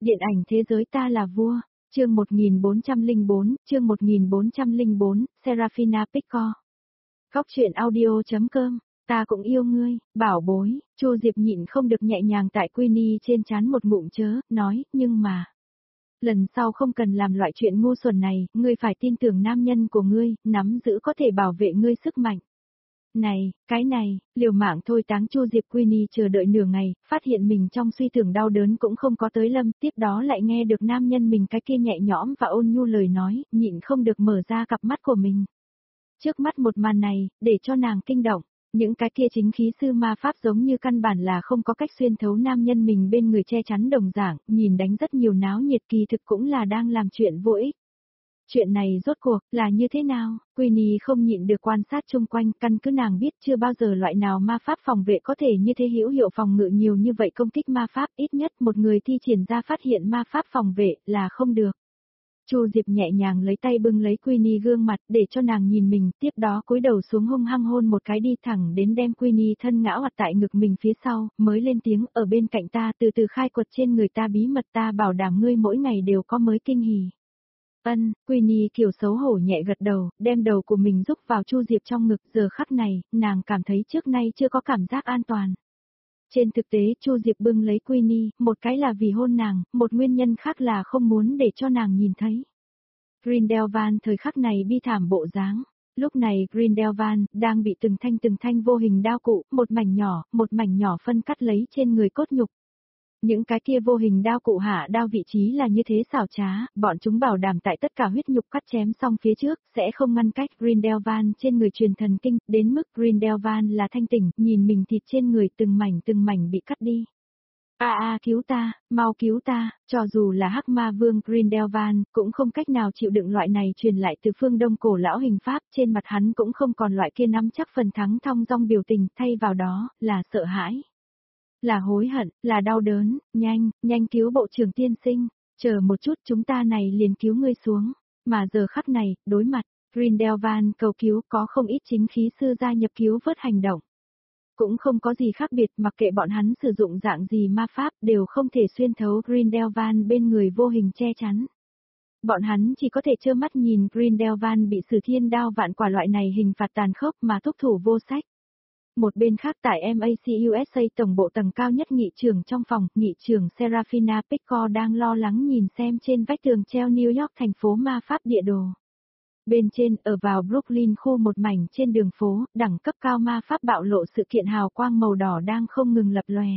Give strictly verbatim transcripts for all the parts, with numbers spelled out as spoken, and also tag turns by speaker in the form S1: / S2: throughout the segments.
S1: Điện ảnh thế giới ta là vua, chương một nghìn bốn trăm lẻ bốn, chương một nghìn bốn trăm lẻ bốn, Serafina Picco. Góc truyện audio.com, ta cũng yêu ngươi, bảo bối, Chu Diệp nhịn không được nhẹ nhàng tại Queenie trên trán một ngụm chớ, nói, nhưng mà. Lần sau không cần làm loại chuyện ngu xuẩn này, ngươi phải tin tưởng nam nhân của ngươi, nắm giữ có thể bảo vệ ngươi sức mạnh. Này, cái này, liều mạng thôi táng Chu Diệp. Queenie chờ đợi nửa ngày, phát hiện mình trong suy tưởng đau đớn cũng không có tới lâm, tiếp đó lại nghe được nam nhân mình cái kia nhẹ nhõm và ôn nhu lời nói, nhịn không được mở ra cặp mắt của mình. Trước mắt một màn này, để cho nàng kinh động, những cái kia chính khí sư ma pháp giống như căn bản là không có cách xuyên thấu nam nhân mình bên người che chắn đồng dạng, nhìn đánh rất nhiều náo nhiệt kỳ thực cũng là đang làm chuyện vô ích. Chuyện này rốt cuộc là như thế nào? Queenie không nhịn được quan sát chung quanh, căn cứ nàng biết chưa bao giờ loại nào ma pháp phòng vệ có thể như thế hữu hiệu phòng ngự nhiều như vậy công kích ma pháp, ít nhất một người thi triển ra phát hiện ma pháp phòng vệ là không được. Chu Diệp nhẹ nhàng lấy tay bưng lấy Queenie gương mặt để cho nàng nhìn mình, tiếp đó cúi đầu xuống hung hăng hôn một cái đi thẳng đến đem Queenie thân ngã hoạt tại ngực mình phía sau, mới lên tiếng ở bên cạnh ta từ từ khai quật trên người ta bí mật, ta bảo đảm ngươi mỗi ngày đều có mới kinh hỉ. Ân, Queenie kiểu xấu hổ nhẹ gật đầu, đem đầu của mình rúc vào Chu Diệp trong ngực, giờ khắc này, nàng cảm thấy trước nay chưa có cảm giác an toàn. Trên thực tế Chu Diệp bưng lấy Queenie, một cái là vì hôn nàng, một nguyên nhân khác là không muốn để cho nàng nhìn thấy. Grindelwald thời khắc này bi thảm bộ dáng. Lúc này Grindelwald đang bị từng thanh từng thanh vô hình đao cụ, một mảnh nhỏ, một mảnh nhỏ phân cắt lấy trên người cốt nhục. Những cái kia vô hình đao cụ hạ đao vị trí là như thế xảo trá, bọn chúng bảo đảm tại tất cả huyết nhục cắt chém xong phía trước, sẽ không ngăn cách Grindelwald trên người truyền thần kinh, đến mức Grindelwald là thanh tỉnh, nhìn mình thịt trên người từng mảnh từng mảnh bị cắt đi. A a cứu ta, mau cứu ta, cho dù là hắc ma vương Grindelwald, cũng không cách nào chịu đựng loại này truyền lại từ phương Đông cổ lão hình pháp, trên mặt hắn cũng không còn loại kia nắm chắc phần thắng thong dong biểu tình, thay vào đó, là sợ hãi. Là hối hận, là đau đớn, nhanh, nhanh cứu bộ trưởng tiên sinh, chờ một chút chúng ta này liền cứu ngươi xuống. Mà giờ khắc này, đối mặt, Grindelwald cầu cứu có không ít chính khí sư gia nhập cứu vớt hành động. Cũng không có gì khác biệt, mặc kệ bọn hắn sử dụng dạng gì ma pháp đều không thể xuyên thấu Grindelwald bên người vô hình che chắn. Bọn hắn chỉ có thể trơ mắt nhìn Grindelwald bị sử thiên đao vạn quả loại này hình phạt tàn khốc mà thúc thủ vô sách. Một bên khác tại em a xê u ét a tổng bộ tầng cao nhất nghị trường trong phòng, nghị trường Serafina Picco đang lo lắng nhìn xem trên vách tường treo New York thành phố ma pháp địa đồ. Bên trên, ở vào Brooklyn khu một mảnh trên đường phố, đẳng cấp cao ma pháp bạo lộ sự kiện hào quang màu đỏ đang không ngừng lập lòe.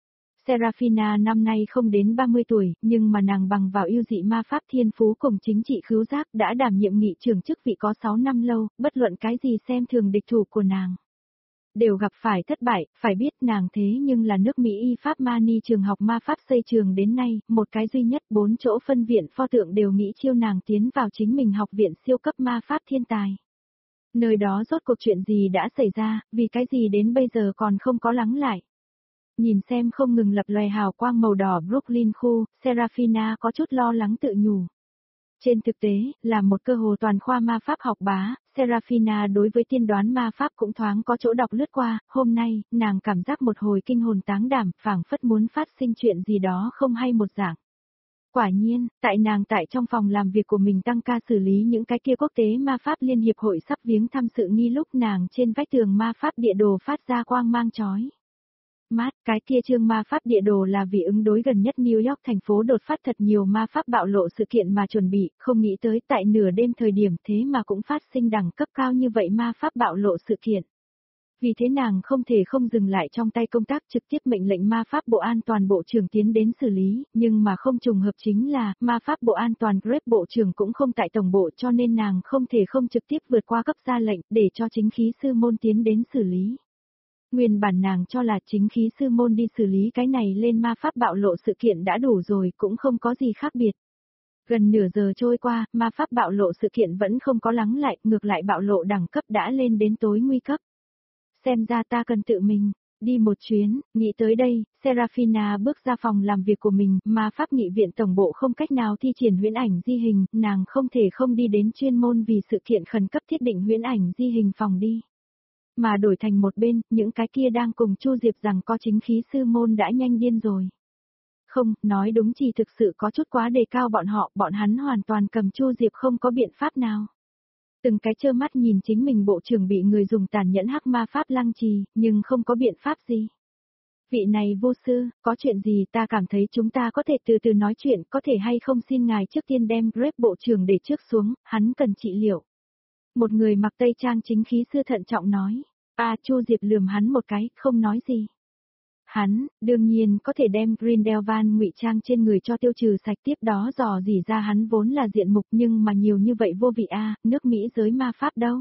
S1: Serafina năm nay không đến ba mươi tuổi, nhưng mà nàng bằng vào ưu dị ma pháp thiên phú cùng chính trị khứu giác đã đảm nhiệm nghị trường chức vị có sáu năm lâu, bất luận cái gì xem thường địch thủ của nàng đều gặp phải thất bại, phải biết nàng thế nhưng là nước Mỹ y pháp Mani trường học ma pháp xây trường đến nay, một cái duy nhất bốn chỗ phân viện pho tượng đều nghĩ chiêu nàng tiến vào chính mình học viện siêu cấp ma pháp thiên tài. Nơi đó rốt cuộc chuyện gì đã xảy ra, vì cái gì đến bây giờ còn không có lắng lại. Nhìn xem không ngừng lập lòe hào quang màu đỏ Brooklyn khu, Serafina có chút lo lắng tự nhủ. Trên thực tế, là một cơ hồ toàn khoa ma pháp học bá, Serafina đối với tiên đoán ma pháp cũng thoáng có chỗ đọc lướt qua, hôm nay, nàng cảm giác một hồi kinh hồn táng đảm, phảng phất muốn phát sinh chuyện gì đó không hay một dạng. Quả nhiên, tại nàng tại trong phòng làm việc của mình tăng ca xử lý những cái kia quốc tế ma pháp liên hiệp hội sắp viếng thăm sự nghi lúc nàng trên vách tường ma pháp địa đồ phát ra quang mang chói. Mát, cái kia chương ma pháp địa đồ là vì ứng đối gần nhất New York thành phố đột phát thật nhiều ma pháp bạo lộ sự kiện mà chuẩn bị, không nghĩ tới tại nửa đêm thời điểm thế mà cũng phát sinh đẳng cấp cao như vậy ma pháp bạo lộ sự kiện. Vì thế nàng không thể không dừng lại trong tay công tác trực tiếp mệnh lệnh ma pháp bộ an toàn bộ trưởng tiến đến xử lý, nhưng mà không trùng hợp chính là, ma pháp bộ an toàn Grep bộ trưởng cũng không tại tổng bộ cho nên nàng không thể không trực tiếp vượt qua cấp ra lệnh để cho chính khí sư môn tiến đến xử lý. Nguyên bản nàng cho là chính khí sư môn đi xử lý cái này lên ma pháp bạo lộ sự kiện đã đủ rồi, cũng không có gì khác biệt. Gần nửa giờ trôi qua, ma pháp bạo lộ sự kiện vẫn không có lắng lại, ngược lại bạo lộ đẳng cấp đã lên đến tối nguy cấp. Xem ra ta cần tự mình đi một chuyến, nghĩ tới đây, Serafina bước ra phòng làm việc của mình, ma pháp nghị viện tổng bộ không cách nào thi triển huyễn ảnh di hình, nàng không thể không đi đến chuyên môn vì sự kiện khẩn cấp thiết định huyễn ảnh di hình phòng đi. Mà đổi thành một bên, những cái kia đang cùng Chu Diệp rằng có chính khí sư môn đã nhanh điên rồi. Không, nói đúng chỉ thực sự có chút quá đề cao bọn họ, bọn hắn hoàn toàn cầm Chu Diệp không có biện pháp nào. Từng cái trơ mắt nhìn chính mình bộ trưởng bị người dùng tàn nhẫn hắc ma pháp lăng trì, nhưng không có biện pháp gì. Vị này vô sư, có chuyện gì ta cảm thấy chúng ta có thể từ từ nói chuyện, có thể hay không xin ngài trước tiên đem Grape bộ trưởng để trước xuống, hắn cần trị liệu. Một người mặc tây trang chính khí sư thận trọng nói. À, Chu Diệp lườm hắn một cái, không nói gì. Hắn, đương nhiên có thể đem Grindelwald ngụy trang trên người cho tiêu trừ sạch, tiếp đó dò dỉ ra hắn vốn là diện mục, nhưng mà nhiều như vậy vô vị a, nước Mỹ giới ma pháp đâu.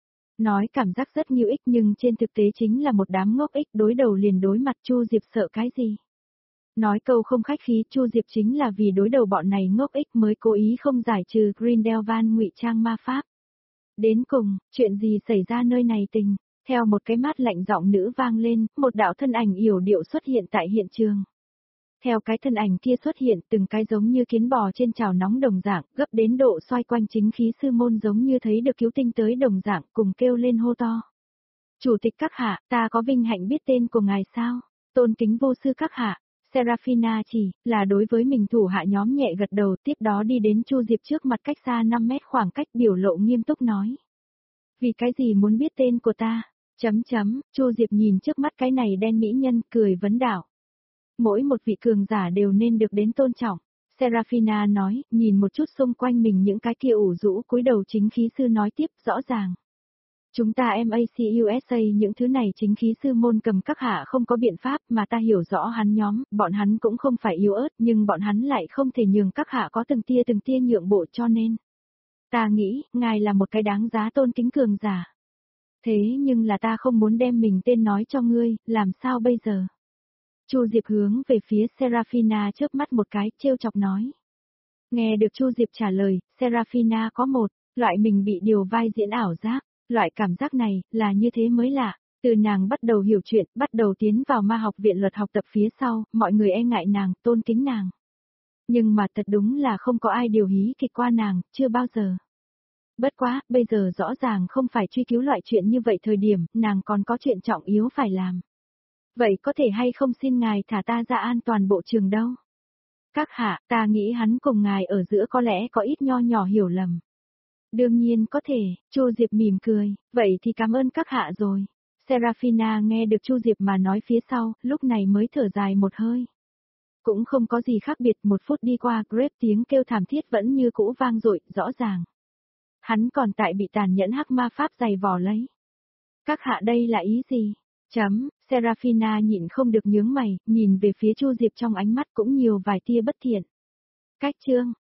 S1: Nói cảm giác rất hữu ích nhưng trên thực tế chính là một đám ngốc ích, đối đầu liền đối mặt. Chu Diệp sợ cái gì? Nói câu không khách khí, Chu Diệp chính là vì đối đầu bọn này ngốc ích mới cố ý không giải trừ Grindelwald ngụy trang ma pháp. Đến cùng, chuyện gì xảy ra nơi này tình? Theo một cái mát lạnh giọng nữ vang lên, một đạo thân ảnh yểu điệu xuất hiện tại hiện trường. Theo cái thân ảnh kia xuất hiện, từng cái giống như kiến bò trên chảo nóng đồng dạng, gấp đến độ xoay quanh chính khí sư môn giống như thấy được cứu tinh tới đồng dạng, cùng kêu lên hô to. Chủ tịch các hạ, ta có vinh hạnh biết tên của ngài sao? Tôn kính vô sư các hạ. Seraphina chỉ là đối với mình thủ hạ nhóm nhẹ gật đầu, tiếp đó đi đến Chu Diệp trước mặt cách xa năm mét khoảng cách, biểu lộ nghiêm túc nói. Vì cái gì muốn biết tên của ta? Chấm chấm, Chu Diệp nhìn trước mắt cái này đen mỹ nhân, cười vấn đạo. Mỗi một vị cường giả đều nên được đến tôn trọng. Seraphina nói, nhìn một chút xung quanh mình những cái kia ủ rũ cúi đầu chính khí sư nói tiếp, rõ ràng. Chúng ta em a xê u ét a những thứ này chính khí sư môn cầm các hạ không có biện pháp, mà ta hiểu rõ hắn nhóm, bọn hắn cũng không phải yếu ớt, nhưng bọn hắn lại không thể nhường các hạ có từng tia từng tia nhượng bộ, cho nên. Ta nghĩ, ngài là một cái đáng giá tôn kính cường giả. Thế nhưng là ta không muốn đem mình tên nói cho ngươi, làm sao bây giờ? Chu Diệp hướng về phía Seraphina chớp mắt một cái, trêu chọc nói. Nghe được Chu Diệp trả lời, Seraphina có một loại mình bị điều vai diễn ảo giác, loại cảm giác này là như thế mới lạ. Từ nàng bắt đầu hiểu chuyện, bắt đầu tiến vào ma học viện luật học tập phía sau, mọi người e ngại nàng, tôn kính nàng. Nhưng mà thật đúng là không có ai điều hí kịch qua nàng, chưa bao giờ. Bất quá, bây giờ rõ ràng không phải truy cứu loại chuyện như vậy thời điểm, nàng còn có chuyện trọng yếu phải làm. Vậy có thể hay không xin ngài thả ta ra an toàn bộ trường đâu? Các hạ, ta nghĩ hắn cùng ngài ở giữa có lẽ có ít nho nhỏ hiểu lầm. Đương nhiên có thể, Chu Diệp mỉm cười, vậy thì cảm ơn các hạ rồi. Seraphina nghe được Chu Diệp mà nói phía sau, lúc này mới thở dài một hơi. Cũng không có gì khác biệt, một phút đi qua, Grape tiếng kêu thảm thiết vẫn như cũ vang dội, rõ ràng. Hắn còn tại bị tàn nhẫn hắc ma pháp dày vò lấy. Các hạ đây là ý gì? Chấm, Seraphina nhịn không được nhướng mày, nhìn về phía Chu Diệp trong ánh mắt cũng nhiều vài tia bất thiện. Cách chương,